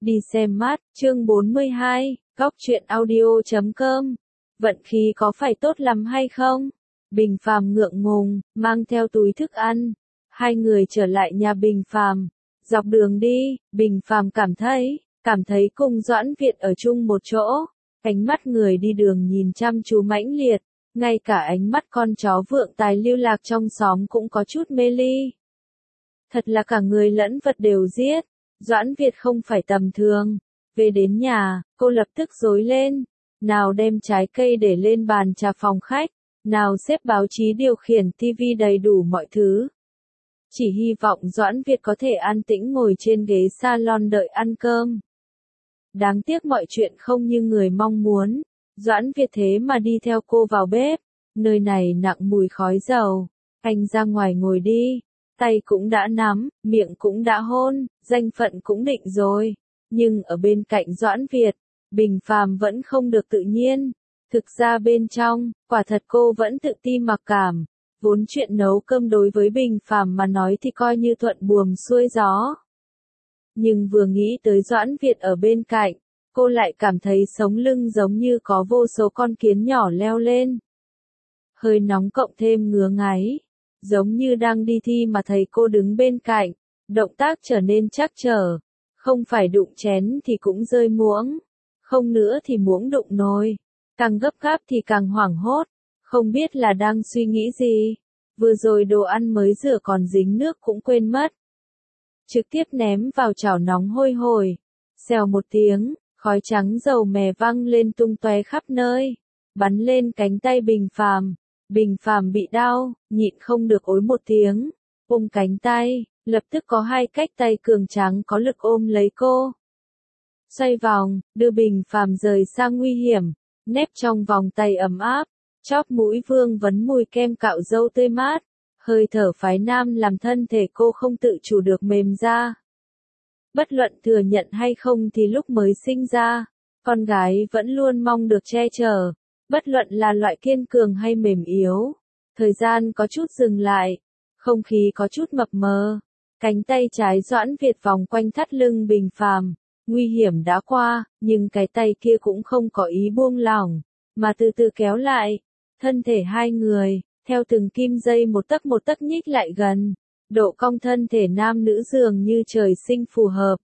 Đi xem mắt, chương 42, góc truyện audio.com. Vận khí có phải tốt lắm hay không? Bình Phàm ngượng ngùng, mang theo túi thức ăn. Hai người trở lại nhà Bình Phàm. Dọc đường đi, Bình Phàm cảm thấy cùng Doãn Việt ở chung một chỗ. Ánh mắt người đi đường nhìn chăm chú mãnh liệt, ngay cả ánh mắt con chó vượng tài lưu lạc trong xóm cũng có chút mê ly. Thật là cả người lẫn vật đều giết. Doãn Việt không phải tầm thường. Về đến nhà, cô lập tức rối lên. Nào đem trái cây để lên bàn trà phòng khách, nào xếp báo chí điều khiển TV đầy đủ mọi thứ. Chỉ hy vọng Doãn Việt có thể an tĩnh ngồi trên ghế salon đợi ăn cơm. Đáng tiếc mọi chuyện không như người mong muốn. Doãn Việt thế mà đi theo cô vào bếp. Nơi này nặng mùi khói dầu. Anh ra ngoài ngồi đi. Tay cũng đã nắm, miệng cũng đã hôn, danh phận cũng định rồi. Nhưng ở bên cạnh Doãn Việt, Bình Phàm vẫn không được tự nhiên. Thực ra bên trong, quả thật cô vẫn tự ti mặc cảm. Vốn chuyện nấu cơm đối với Bình Phàm mà nói thì coi như thuận buồm xuôi gió. Nhưng vừa nghĩ tới Doãn Việt ở bên cạnh, cô lại cảm thấy sống lưng giống như có vô số con kiến nhỏ leo lên. Hơi nóng cộng thêm ngứa ngáy. Giống như đang đi thi mà thấy cô đứng bên cạnh, động tác trở nên trắc trở. Không phải đụng chén thì cũng rơi muỗng, không nữa thì muỗng đụng nồi. Càng gấp gáp thì càng hoảng hốt, không biết là đang suy nghĩ gì. Vừa rồi đồ ăn mới rửa còn dính nước cũng quên mất. Trực tiếp ném vào chảo nóng hôi hổi. Xèo một tiếng, khói trắng dầu mè văng lên tung tóe khắp nơi, bắn lên cánh tay Bình Phàm. Bình Phàm bị đau, nhịn không được ối một tiếng, ôm cánh tay, lập tức có hai cách tay cường tráng có lực ôm lấy cô. Xoay vòng, đưa Bình Phàm rời sang nguy hiểm, nép trong vòng tay ấm áp, chóp mũi vương vấn mùi kem cạo râu tươi mát, hơi thở phái nam làm thân thể cô không tự chủ được mềm ra. Bất luận thừa nhận hay không thì lúc mới sinh ra, con gái vẫn luôn mong được che chở. Bất luận là loại kiên cường hay mềm yếu, thời gian có chút dừng lại, không khí có chút mập mờ, cánh tay trái Doãn Việt vòng quanh thắt lưng Bình Phàm, nguy hiểm đã qua, nhưng cái tay kia cũng không có ý buông lỏng, mà từ từ kéo lại, thân thể hai người, theo từng kim dây một tấc nhích lại gần, độ cong thân thể nam nữ dường như trời sinh phù hợp.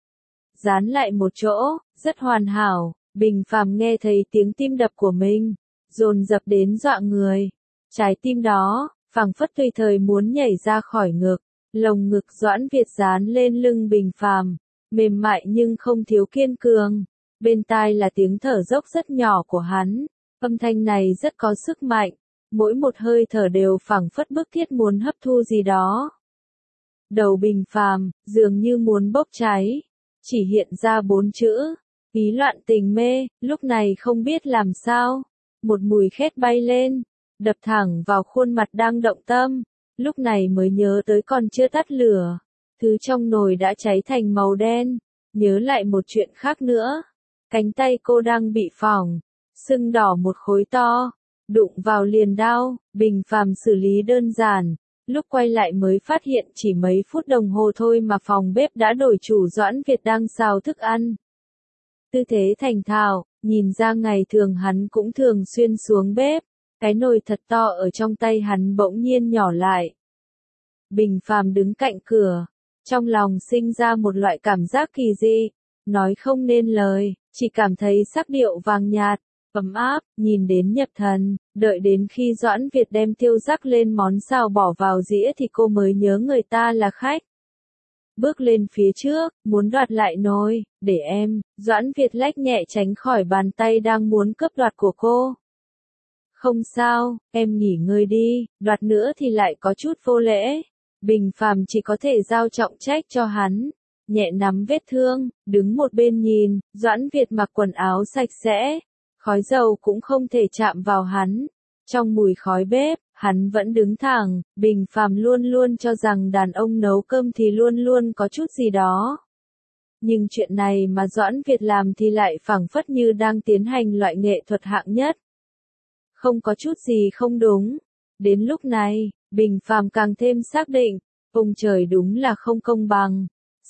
Dán lại một chỗ, rất hoàn hảo. Bình Phàm nghe thấy tiếng tim đập của mình, dồn dập đến dọa người. Trái tim đó, phảng phất tùy thời muốn nhảy ra khỏi ngực. Lồng ngực Doãn Việt dán lên lưng Bình Phàm, mềm mại nhưng không thiếu kiên cường. Bên tai là tiếng thở dốc rất nhỏ của hắn. Âm thanh này rất có sức mạnh, mỗi một hơi thở đều phảng phất bức thiết muốn hấp thu gì đó. Đầu Bình Phàm dường như muốn bốc cháy, chỉ hiện ra 4 chữ. Ý loạn tình mê, lúc này không biết làm sao. Một mùi khét bay lên, đập thẳng vào khuôn mặt đang động tâm. Lúc này mới nhớ tới còn chưa tắt lửa. Thứ trong nồi đã cháy thành màu đen. Nhớ lại một chuyện khác nữa. Cánh tay cô đang bị phỏng, sưng đỏ một khối to. Đụng vào liền đau, Bình Phàm xử lý đơn giản. Lúc quay lại mới phát hiện chỉ mấy phút đồng hồ thôi mà phòng bếp đã đổi chủ. Doãn Việt đang xào thức ăn. Tư thế thành thạo, nhìn ra ngày thường hắn cũng thường xuyên xuống bếp, cái nồi thật to ở trong tay hắn bỗng nhiên nhỏ lại. Bình Phàm đứng cạnh cửa, trong lòng sinh ra một loại cảm giác kỳ dị, nói không nên lời, chỉ cảm thấy sắc điệu vàng nhạt, ấm áp, nhìn đến nhập thần, đợi đến khi Doãn Việt đem tiêu rắc lên món xào bỏ vào dĩa thì cô mới nhớ người ta là khách. Bước lên phía trước, muốn đoạt lại nồi, để em. Doãn Việt lách nhẹ tránh khỏi bàn tay đang muốn cướp đoạt của cô. Không sao, em nghỉ ngơi đi, đoạt nữa thì lại có chút vô lễ. Bình Phàm chỉ có thể giao trọng trách cho hắn, nhẹ nắm vết thương, đứng một bên nhìn. Doãn Việt mặc quần áo sạch sẽ, khói dầu cũng không thể chạm vào hắn. Trong mùi khói bếp, hắn vẫn đứng thẳng. Bình Phàm luôn luôn cho rằng đàn ông nấu cơm thì luôn luôn có chút gì đó. Nhưng chuyện này mà Doãn Việt làm thì lại phảng phất như đang tiến hành loại nghệ thuật hạng nhất. Không có chút gì không đúng. Đến lúc này, Bình Phàm càng thêm xác định, ông trời đúng là không công bằng.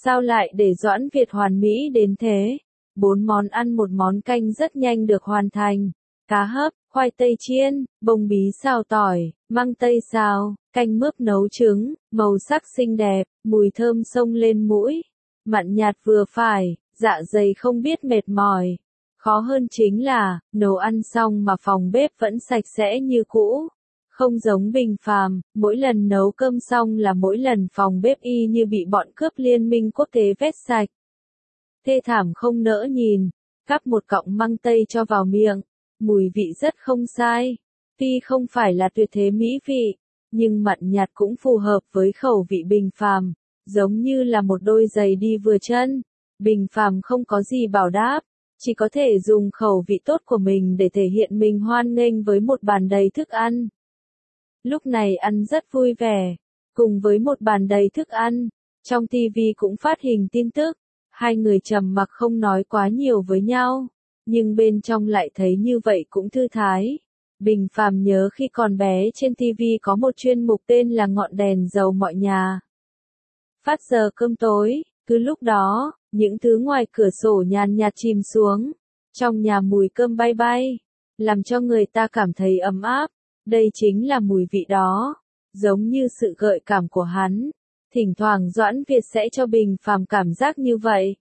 Sao lại để Doãn Việt hoàn mỹ đến thế? 4 món ăn một món canh rất nhanh được hoàn thành. Cá hấp, khoai tây chiên, bông bí xào tỏi, măng tây xào, canh mướp nấu trứng, màu sắc xinh đẹp, mùi thơm xông lên mũi. Mặn nhạt vừa phải, dạ dày không biết mệt mỏi. Khó hơn chính là, nấu ăn xong mà phòng bếp vẫn sạch sẽ như cũ. Không giống Bình Phàm, mỗi lần nấu cơm xong là mỗi lần phòng bếp y như bị bọn cướp liên minh quốc tế vét sạch. Thê thảm không nỡ nhìn, cắp một cọng măng tây cho vào miệng, mùi vị rất không sai. Tuy không phải là tuyệt thế mỹ vị, nhưng mặn nhạt cũng phù hợp với khẩu vị Bình Phàm, giống như là một đôi giày đi vừa chân. Bình Phàm không có gì bảo đáp, chỉ có thể dùng khẩu vị tốt của mình để thể hiện mình hoan nghênh với một bàn đầy thức ăn. Lúc này ăn rất vui vẻ, cùng với một bàn đầy thức ăn, trong TV cũng phát hình tin tức, hai người trầm mặc không nói quá nhiều với nhau, nhưng bên trong lại thấy như vậy cũng thư thái. Bình Phàm nhớ khi còn bé trên TV có một chuyên mục tên là Ngọn đèn dầu mọi nhà. Phát giờ cơm tối, cứ lúc đó, những thứ ngoài cửa sổ nhàn nhạt chìm xuống, trong nhà mùi cơm bay bay, làm cho người ta cảm thấy ấm áp. Đây chính là mùi vị đó, giống như sự gợi cảm của hắn. Thỉnh thoảng Doãn Việt sẽ cho Bình Phàm cảm giác như vậy.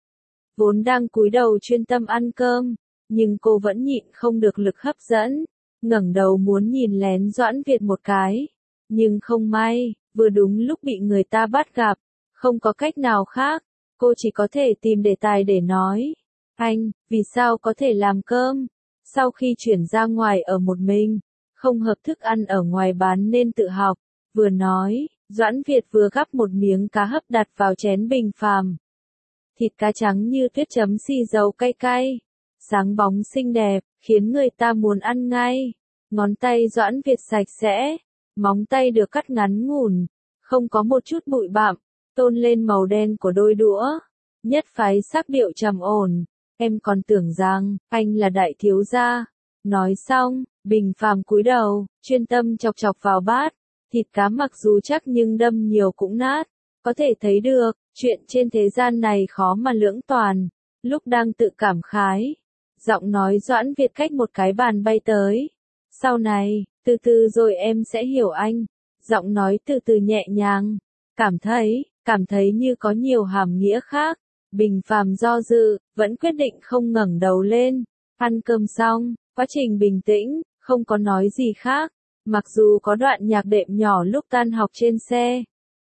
Vốn đang cúi đầu chuyên tâm ăn cơm, nhưng cô vẫn nhịn không được lực hấp dẫn, ngẩng đầu muốn nhìn lén Doãn Việt một cái. Nhưng không may, vừa đúng lúc bị người ta bắt gặp, không có cách nào khác, cô chỉ có thể tìm đề tài để nói. Anh, vì sao có thể làm cơm? Sau khi chuyển ra ngoài ở một mình, không hợp thức ăn ở ngoài bán nên tự học. Vừa nói, Doãn Việt vừa gắp một miếng cá hấp đặt vào chén Bình Phàm. Thịt cá trắng như tuyết chấm xì dầu cay cay, sáng bóng xinh đẹp, khiến người ta muốn ăn ngay. Ngón tay Doãn Việt sạch sẽ, móng tay được cắt ngắn ngủn, không có một chút bụi bặm, tôn lên màu đen của đôi đũa. Nhất phái sắc điệu trầm ổn, em còn tưởng rằng anh là đại thiếu gia. Nói xong, Bình Phàm cúi đầu, chuyên tâm chọc chọc vào bát. Thịt cá mặc dù chắc nhưng đâm nhiều cũng nát. Có thể thấy được, chuyện trên thế gian này khó mà lưỡng toàn. Lúc đang tự cảm khái, giọng nói Doãn Việt cách một cái bàn bay tới. Sau này, từ từ rồi em sẽ hiểu anh. Giọng nói từ từ nhẹ nhàng. Cảm thấy như có nhiều hàm nghĩa khác. Bình Phàm do dự, vẫn quyết định không ngẩng đầu lên. Ăn cơm xong, quá trình bình tĩnh, không có nói gì khác. Mặc dù có đoạn nhạc đệm nhỏ lúc tan học trên xe.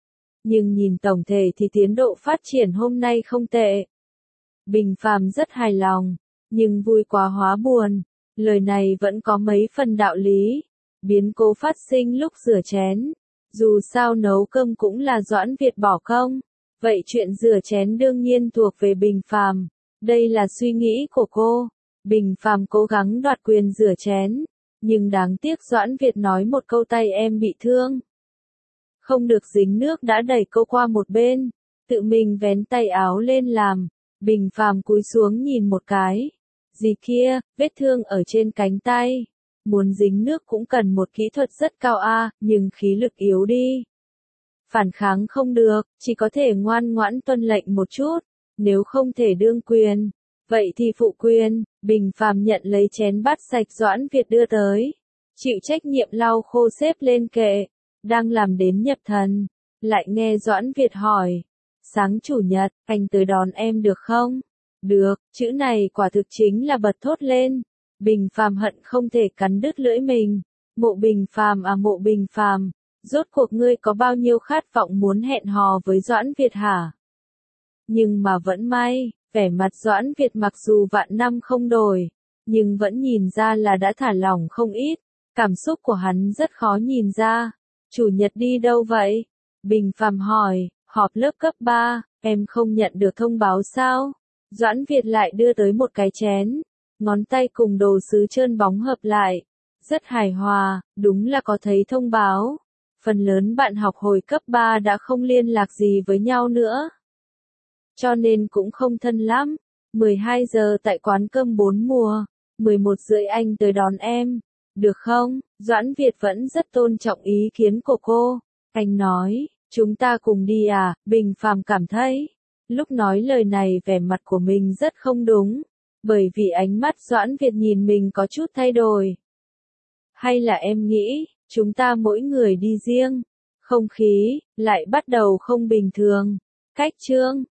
Nhưng nhìn tổng thể thì tiến độ phát triển hôm nay không tệ. Bình Phàm rất hài lòng, nhưng vui quá hóa buồn. Lời này vẫn có mấy phần đạo lý. Biến cố phát sinh lúc rửa chén. Dù sao nấu cơm cũng là Doãn Việt bỏ công. Vậy chuyện rửa chén đương nhiên thuộc về Bình Phàm. Đây là suy nghĩ của cô. Bình Phàm cố gắng đoạt quyền rửa chén. Nhưng đáng tiếc Doãn Việt nói một câu tay em bị thương. Không được dính nước đã đẩy cô qua một bên. Tự mình vén tay áo lên làm. Bình Phàm cúi xuống nhìn một cái. Gì kia, vết thương ở trên cánh tay. Muốn dính nước cũng cần một kỹ thuật rất cao nhưng khí lực yếu đi. Phản kháng không được, chỉ có thể ngoan ngoãn tuân lệnh một chút. Nếu không thể đương quyền, vậy thì phụ quyền. Bình Phàm nhận lấy chén bát sạch Doãn Việt đưa tới. Chịu trách nhiệm lau khô xếp lên kệ. Đang làm đến nhập thần. Lại nghe Doãn Việt hỏi. Sáng chủ nhật, anh tới đón em được không? Được, chữ này quả thực chính là bật thốt lên. Bình Phàm hận không thể cắn đứt lưỡi mình. Mộ Bình Phàm Mộ Bình Phàm, rốt cuộc ngươi có bao nhiêu khát vọng muốn hẹn hò với Doãn Việt hả? Nhưng mà vẫn may, vẻ mặt Doãn Việt mặc dù vạn năm không đổi, nhưng vẫn nhìn ra là đã thả lỏng không ít. Cảm xúc của hắn rất khó nhìn ra. Chủ nhật đi đâu vậy? Bình Phàm hỏi, họp lớp cấp 3, em không nhận được thông báo sao? Doãn Việt lại đưa tới một cái chén. Ngón tay cùng đồ sứ trơn bóng hợp lại. Rất hài hòa, đúng là có thấy thông báo. Phần lớn bạn học hồi cấp 3 đã không liên lạc gì với nhau nữa. Cho nên cũng không thân lắm. 12 giờ tại quán cơm 4 mùa. 11 rưỡi anh tới đón em. Được không? Doãn Việt vẫn rất tôn trọng ý kiến của cô. Anh nói, chúng ta cùng đi à? Bình Phàm cảm thấy, Lúc nói lời này vẻ mặt của mình rất không đúng, bởi vì ánh mắt Doãn Việt nhìn mình có chút thay đổi. Hay là em nghĩ, chúng ta mỗi người đi riêng, không khí lại bắt đầu không bình thường. Cách chương